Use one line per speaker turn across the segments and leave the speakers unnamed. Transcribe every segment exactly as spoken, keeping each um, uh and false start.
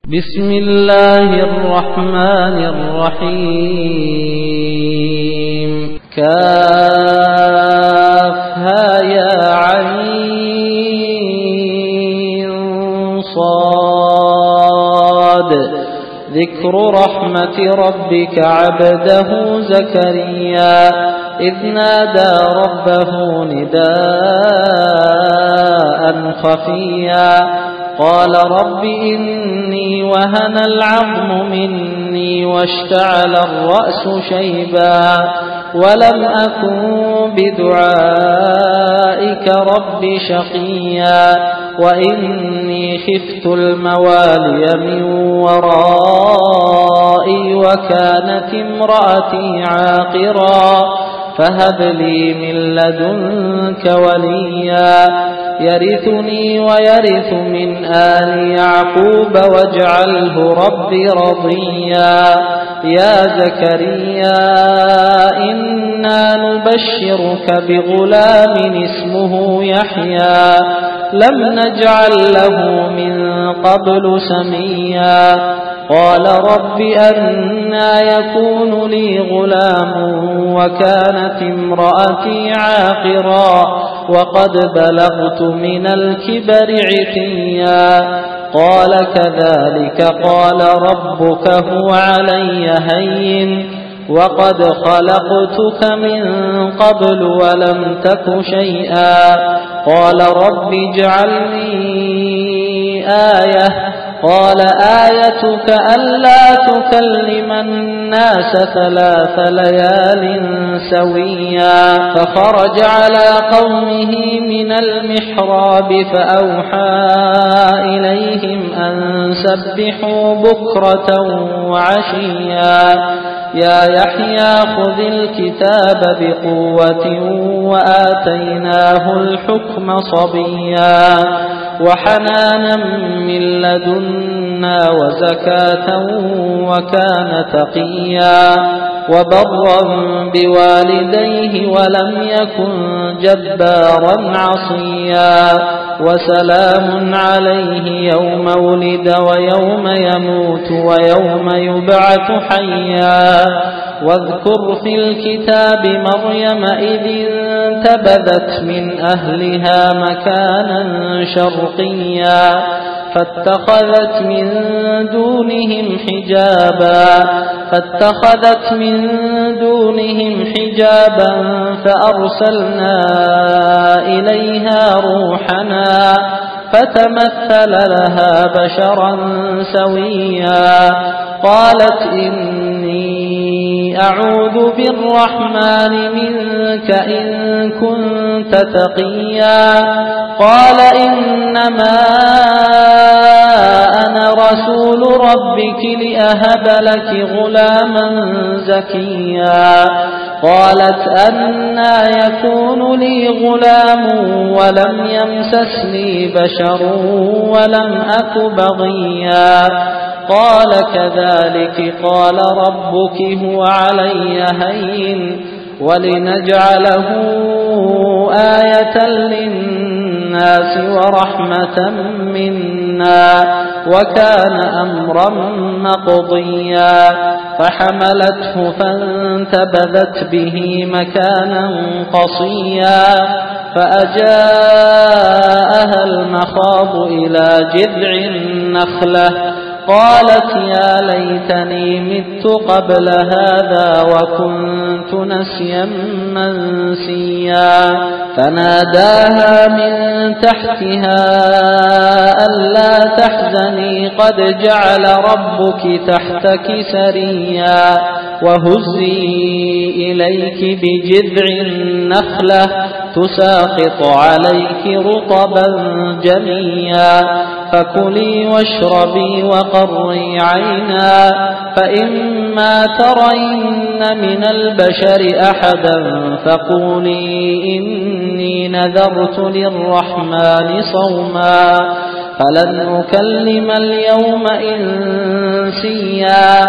بسم الله الرحمن الرحيم كافها يا عين صاد ذكر رحمة ربك عبده زكريا إذ نادى ربه نداء خفيا قال رب إني وهن العظم مني واشتعل الرأس شيبا ولم أكن بدعائك رب شقيا وإني خفت الموالي من ورائي وكانت امرأتي عاقرا فهب لي من لدنك وليا يرثني ويرث من آل يعقوب واجعله ربي رضيا يا زكريا إنا نبشرك بغلام اسمه يحيى لم نجعل له من قبل سميا قال رب أنى يكون لي غلام وكانت امرأتي عاقرا وقد بلغت من الكبر عتيا قال كذلك قال ربك هو علي هين وقد خلقتك من قبل ولم تك شيئا قال رب اجعلني آية قال آيتك ألا تكلم الناس ثلاث ليال سويا فخرج على قومه من المحراب فأوحى إليهم أن سبحوا بكرة وعشيا يا يحيى خذ الكتاب بقوة وآتيناه الحكم صبيا وحنانا من لدنا وزكاة وكان تقيا وبرا بوالديه ولم يكن جبارا عصيا وسلام عليه يوم ولد ويوم يموت ويوم يبعث حيا واذكر في الكتاب مريم إذ انتبذت من أهلها مكانا شرقيا فاتخذت من دونهم حجابا فاتخذت من دونهم حجابا فأرسلنا إليها روحنا فتمثل لها بشرا سويا قالت إني أعوذ بالرحمن منك إن كنت تقيا قال إنما أنا رسول ربك لأهب لك غلاما زكيا قالت أنى يكون لي غلام ولم يمسسني بشر ولم أك بغيا قال كذلك قال ربك هو علي هين ولنجعله آية للناس ورحمة منا وكان أمرا مقضيا فحملته فانتبذت به مكانا قصيا فأجاءها المخاض إلى جذع النخلة قالت يا ليتني مت قبل هذا وكنت نسيا منسيا فناداها من تحتها ألا تحزني قد جعل ربك تحتك سريا وهزي إليك بجذع النخلة تساقط عليك رطبا جنيا فكلي واشربي وقري عينا فإما ترين من البشر أحدا فقولي إني نذرت للرحمن صوما فلن أكلم اليوم إنسيا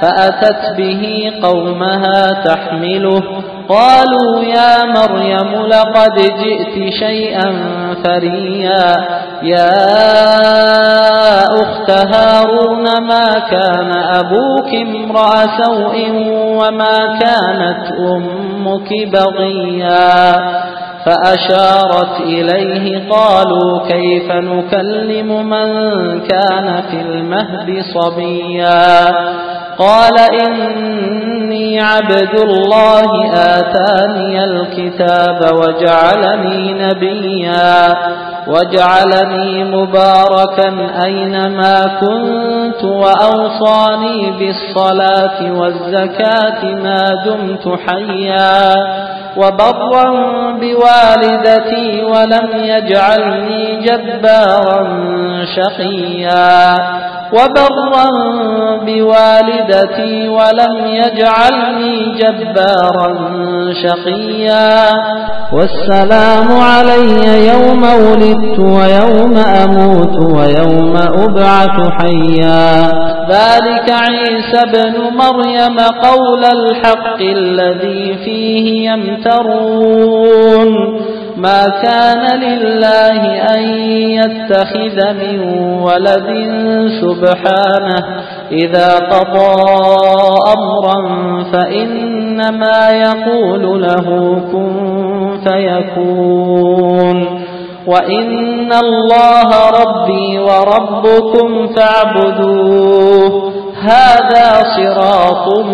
فأتت به قومها تحمله قالوا يا مريم لقد جئت شيئا فريا يا أخت هارون ما كان أبوك امرأ سوء وما كانت أمك بغيا فأشارت إليه قالوا كيف نكلم من كان في المهد صبيا قال إني عبد الله آتاني الكتاب وجعلني نبيا وجعلني مباركا أينما كنت وأوصاني بالصلاة والزكاة ما دمت حيا وبرا بوالدتي ولم يجعلني جبارا شقيا وبرا بوالدتي ولم يجعلني جبارا شقيا والسلام علي يوم ولدت ويوم أموت ويوم أبعث حيا ذلك عيسى بن مريم قول الحق الذي فيه يمترون ما كان لله أن يتخذ من ولد سبحانه إذا قضى أمرا فإنما يقول له كن فيكون وإن الله ربي وربكم فاعبدوه هذا صراط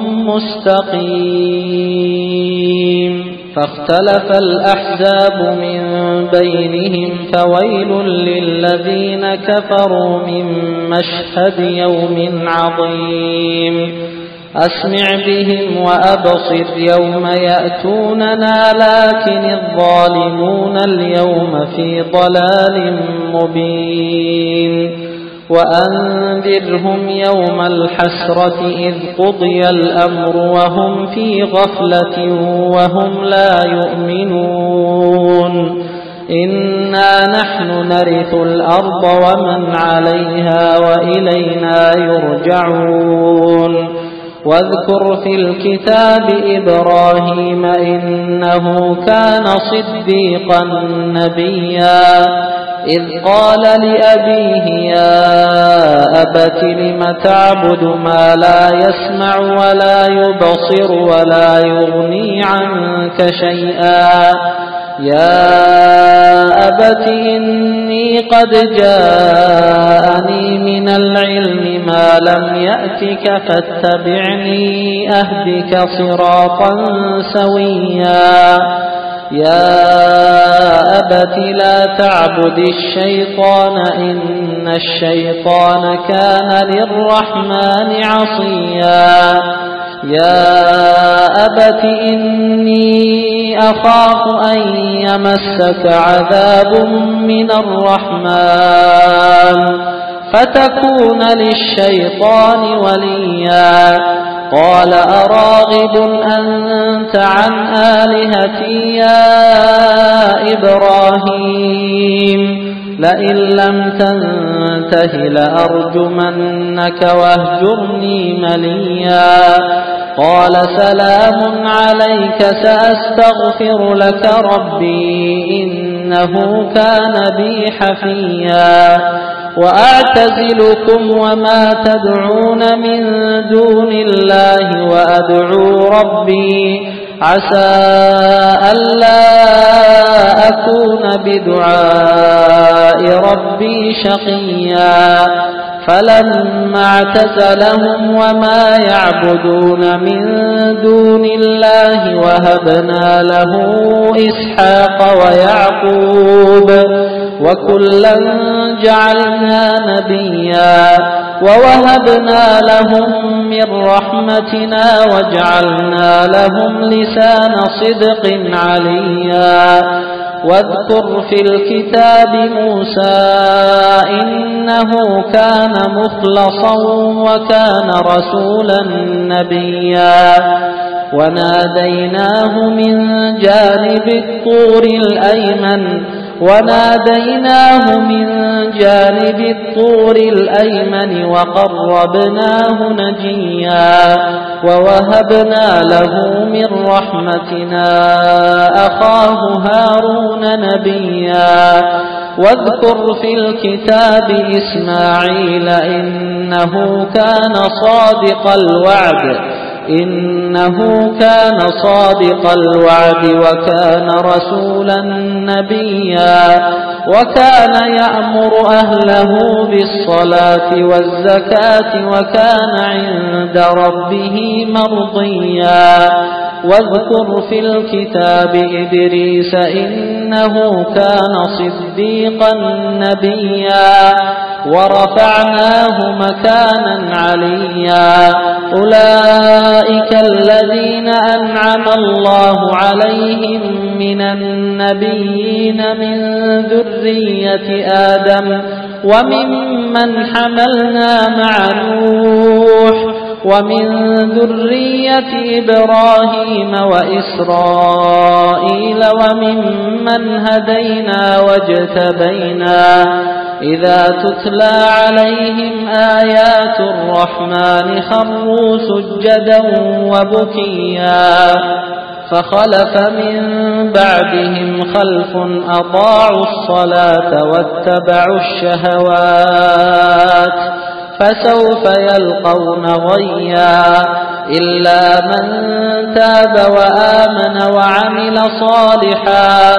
مستقيم فاختلف الأحزاب من بينهم فويل للذين كفروا من مشهد يوم عظيم أسمع بهم وأبصر يوم يأتوننا لكن الظالمون اليوم في ضلال مبين وأنذرهم يوم الحسرة إذ قضي الأمر وهم في غفلة وهم لا يؤمنون إنا نحن نرث الأرض ومن عليها وإلينا يرجعون واذكر في الكتاب إبراهيم إنه كان صديقا نبيا إذ قال لأبيه يا أبت لم تعبد ما لا يسمع ولا يبصر ولا يغني عنك شيئا يا أبت إني قد جاءني من العلم ما لم يأتك فاتبعني أهدك صراطا سويا يا أبت لا تعبد الشيطان إن الشيطان كان للرحمن عصيا يا أبت إني أخاف أن يمسك عذاب من الرحمن فتكون للشيطان وليا قال أراغب أنت عن آلهتي يا إبراهيم لئن لم تنته لأرجمنك واهجرني مليا قال سلام عليك سأستغفر لك ربي إنه كان بي حفيا وأعتزلكم وما تدعون من دون الله وأدعو ربي عسى ألا أكون بدعاء ربي شقيا فلما اعتزلهم وما يعبدون من دون الله وهبنا له إسحاق ويعقوب وكلا جعلنا نبيا ووهبنا لهم من رحمتنا وجعلنا لهم لسان صدق عليا واذكر في الكتاب موسى إنه كان مخلصا وكان رسولا نبيا وناديناه من جانب الطور الأيمن وناديناه من جانب الطور الأيمن وقربناه نجيا ووهبنا له من رحمتنا أخاه هارون نبيا واذكر في الكتاب إسماعيل إنه كان صادق الوعد إنه كان صادق الوعد وكان رسولا نبيا وكان يأمر أهله بالصلاة والزكاة وكان عند ربه مرضيا واذكر في الكتاب إدريس إنه كان صديقا نبيا ورفعناه مكانا عليا أولئك الذين أنعم الله عليهم من النبيين من ذرية آدم وممن حملنا مع نوح ومن ذرية إبراهيم وإسرائيل وممن هدينا واجتبينا إذا تتلى عليهم آيات الرحمن خروا سجدا وبكيا فخلف من بعدهم خلف أضاعوا الصلاة واتبعوا الشهوات فسوف يلقون غيا إلا من تاب وآمن وعمل صالحا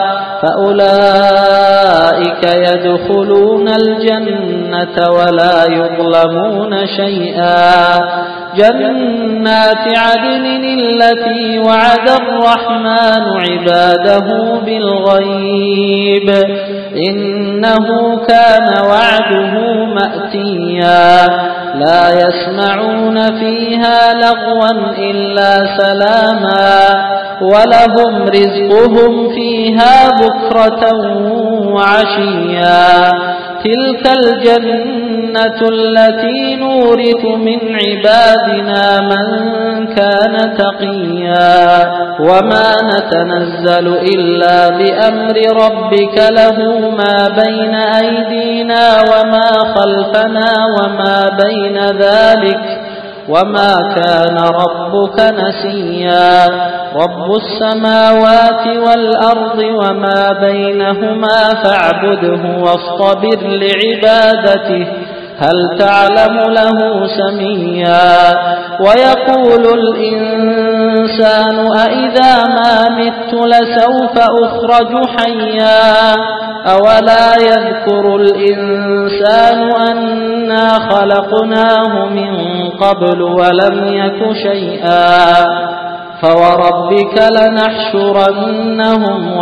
فأولئك يدخلون الجنة ولا يظلمون شيئا جنات عدن التي وعد الرحمن عباده بالغيب إنه كان وعده مأتيا لا يسمعون فيها لغوا إلا سلاما ولهم رزقهم فيها بكرة وعشيا تلك الجنة التي نورث من عبادنا من كان تقيا وما نتنزل إلا بأمر ربك له ما بين أيدينا وما خلفنا وما بين ذلك وما كان ربك نسيا رب السماوات والأرض وما بينهما فاعبده واصطبر لعبادته هل تعلم له سميا ويقول الإنسان أإذا ما مت لسوف أخرج حيا أولا يذكر الإنسان أنا خلقناه من قبل ولم يك شيئا فوربك لنحشرنهم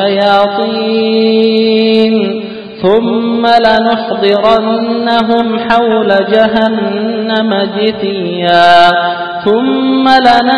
والشياطين ثم لنحضرنهم حول جهنم جثيا ثم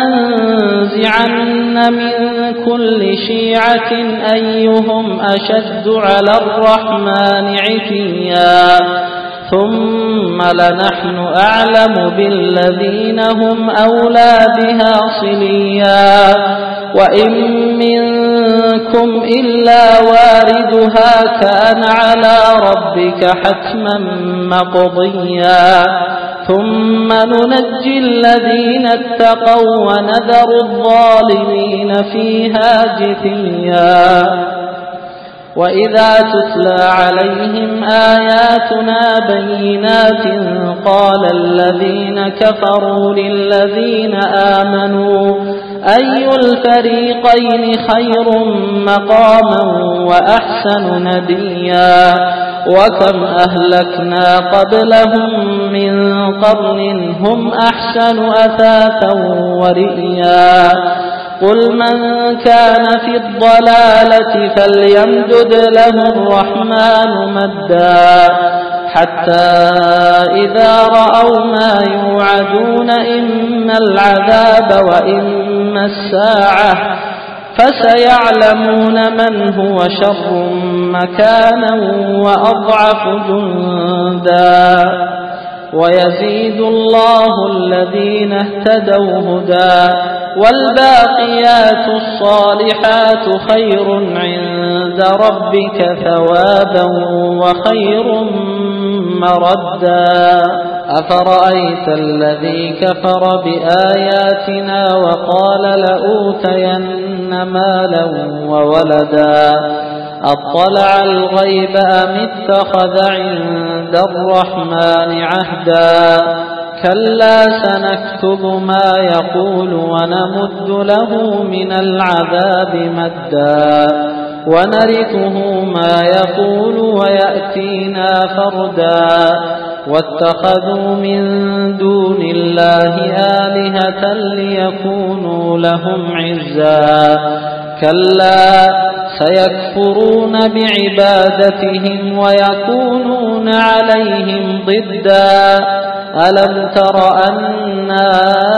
لننزعن من كل شيعة أيهم أشد على الرحمن عتيا ثم لنحن أعلم بالذين هم أولى بها صليا وإن منكم إلا واردها كان على ربك حتما مقضيا ثم ننجي الذين اتقوا ونذر الظالمين فيها جثيا وإذا تتلى عليهم آياتنا بينات قال الذين كفروا للذين آمنوا أي الفريقين خير مقاما وأحسن نديا وكم أهلكنا قبلهم من قرن هم أحسن أثاثا ورئيا قل من كان في الضلالة فليمدد له الرحمن مدا حتى إذا رأوا ما يوعدون إما العذاب وإما الساعة فسيعلمون من هو شر مكانا وأضعف جندا ويزيد الله الذين اهتدوا هدى والباقيات الصالحات خير عند ربك ثوابا وخير مردا أفرأيت الذي كفر بآياتنا وقال لأوتين مالا وولدا أطلع الغيب أم اتخذ عند الرحمن عهدا كلا سنكتب ما يقول ونمد له من العذاب مدا ونرثه ما يقول ويأتينا فردا واتخذوا من دون الله آلهة ليكونوا لهم عزا كلا سيكفرون بعبادتهم ويكونون عليهم ضدا ألم تر أنا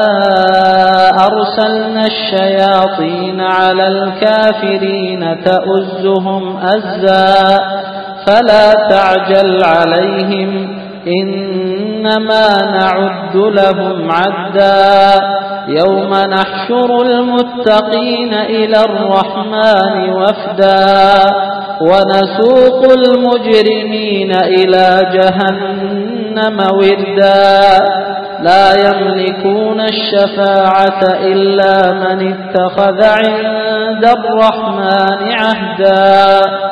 أرسلنا الشياطين على الكافرين تؤزهم أزا فلا تعجل عليهم إنما نعد لهم عدا يوم نحشر المتقين إلى الرحمن وفدا ونسوق المجرمين إلى جهنم وردا لا يملكون الشفاعة إلا من اتخذ عند الرحمن عهدا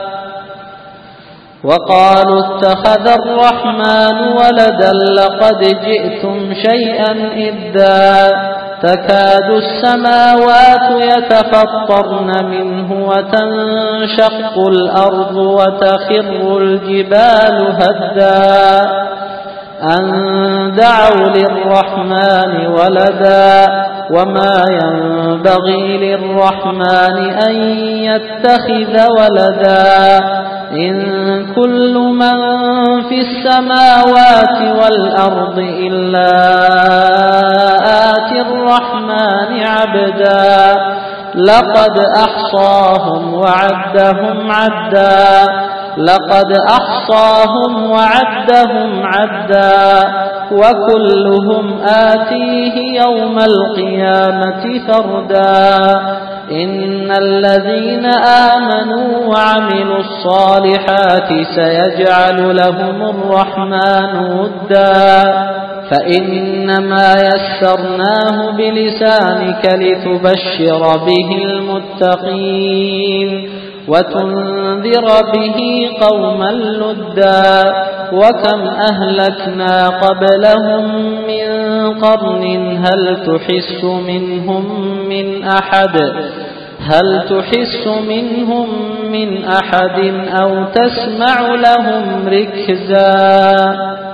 وقالوا اتخذ الرحمن ولدا لقد جئتم شيئا إدا تكاد السماوات يتفطرن منه وتنشق الأرض وتخر الجبال هدا أن دعوا للرحمن ولدا وما ينبغي للرحمن أن يتخذ ولدا إن كل من في السماوات والأرض إلا آتي الرحمن عبدا لقد أحصاهم وعدهم عدا لقد أحصاهم وعدهم عدا وكلهم آتيه يوم القيامة فردا إن الذين آمنوا وعملوا الصالحات سيجعل لهم الرحمن ودا فإنما يسرناه بلسانك لتبشر به المتقين وتنذر به قوما لدا وكم أهلكنا قبلهم من قرن هل تحس منهم من أحد هل تحس منهم من أحد أو تسمع لهم ركزا